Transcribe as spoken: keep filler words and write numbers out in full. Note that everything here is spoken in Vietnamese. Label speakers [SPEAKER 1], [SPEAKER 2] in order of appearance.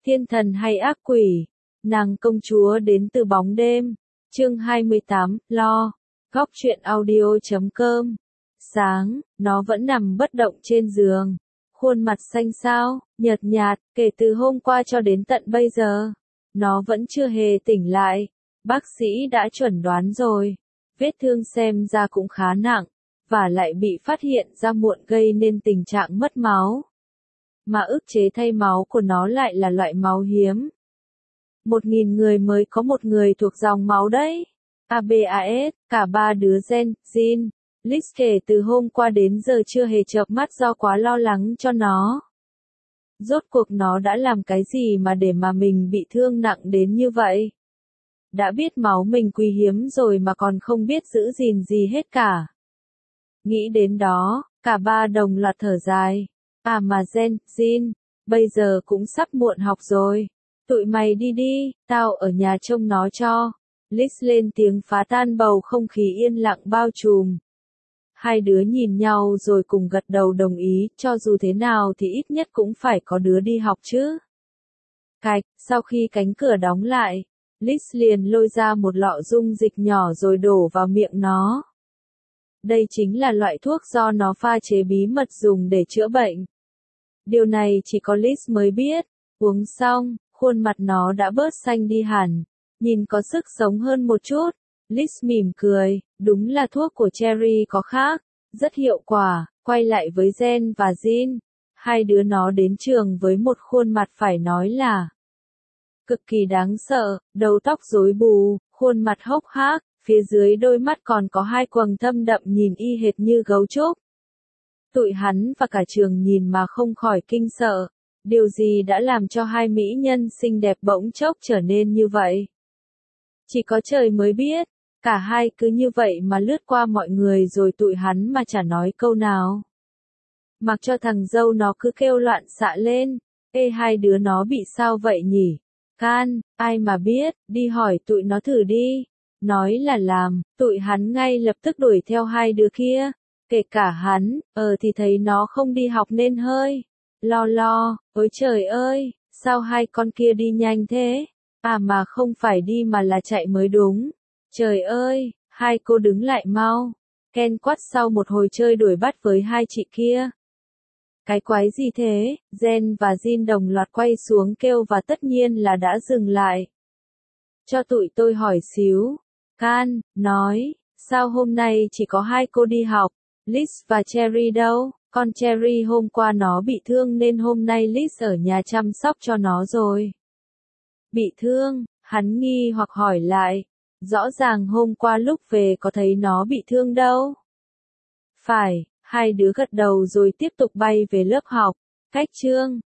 [SPEAKER 1] Thiên thần hay ác quỷ? Nàng công chúa đến từ bóng đêm. Chương hai mươi tám, lo. Góc truyện audio chấm com. Sáng, nó vẫn nằm bất động trên giường. Khuôn mặt xanh xao, nhợt nhạt, kể từ hôm qua cho đến tận bây giờ. Nó vẫn chưa hề tỉnh lại. Bác sĩ đã chuẩn đoán rồi. Vết thương xem ra cũng khá nặng, và lại bị phát hiện ra muộn gây nên tình trạng mất máu. Mà ức chế thay máu của nó lại là loại máu hiếm. Một nghìn người mới có một người thuộc dòng máu đấy. a bê a ét, cả ba đứa gen, Jin. Liz kể từ hôm qua đến giờ chưa hề chợp mắt do quá lo lắng cho nó. Rốt cuộc nó đã làm cái gì mà để mà mình bị thương nặng đến như vậy? Đã biết máu mình quý hiếm rồi mà còn không biết giữ gìn gì hết cả. Nghĩ đến đó, cả ba đồng loạt thở dài. À mà Gen, Jin, bây giờ cũng sắp muộn học rồi. Tụi mày đi đi, tao ở nhà trông nó cho. Liz lên tiếng phá tan bầu không khí yên lặng bao trùm. Hai đứa nhìn nhau rồi cùng gật đầu đồng ý, cho dù thế nào thì ít nhất cũng phải có đứa đi học chứ. Cạch, sau khi cánh cửa đóng lại, Liz liền lôi ra một lọ dung dịch nhỏ rồi đổ vào miệng nó. Đây chính là loại thuốc do nó pha chế bí mật dùng để chữa bệnh. Điều này chỉ có Liz mới biết. Uống xong, khuôn mặt nó đã bớt xanh đi hẳn, nhìn có sức sống hơn một chút. Liz mỉm cười, đúng là thuốc của Cherry có khác, rất hiệu quả. Quay lại với Gen và Jin, hai đứa nó đến trường với một khuôn mặt phải nói là cực kỳ đáng sợ, đầu tóc rối bù, khuôn mặt hốc hác, phía dưới đôi mắt còn có hai quầng thâm đậm nhìn y hệt như gấu trúc. Tụi hắn và cả trường nhìn mà không khỏi kinh sợ, điều gì đã làm cho hai mỹ nhân xinh đẹp bỗng chốc trở nên như vậy? Chỉ có trời mới biết, cả hai cứ như vậy mà lướt qua mọi người rồi tụi hắn mà chả nói câu nào. Mặc cho thằng dâu nó cứ kêu loạn xạ lên, ê hai đứa nó bị sao vậy nhỉ? Can, ai mà biết, đi hỏi tụi nó thử đi. Nói là làm, tụi hắn ngay lập tức đuổi theo hai đứa kia. Kể cả hắn, ờ thì thấy nó không đi học nên hơi lo lo, ôi trời ơi, sao hai con kia đi nhanh thế? À mà không phải đi mà là chạy mới đúng. Trời ơi, hai cô đứng lại mau. Ken quát sau một hồi chơi đuổi bắt với hai chị kia. Cái quái gì thế? Gen và Jin đồng loạt quay xuống kêu và tất nhiên là đã dừng lại. Cho tụi tôi hỏi xíu. Can, nói, sao hôm nay chỉ có hai cô đi học? Liz và Cherry đâu? Con Cherry hôm qua nó bị thương nên hôm nay Liz ở nhà chăm sóc cho nó rồi. Bị thương? Hắn nghi hoặc hỏi lại. Rõ ràng hôm qua lúc về có thấy nó bị thương đâu. Phải, hai đứa gật đầu rồi tiếp tục bay về lớp học. Cách chương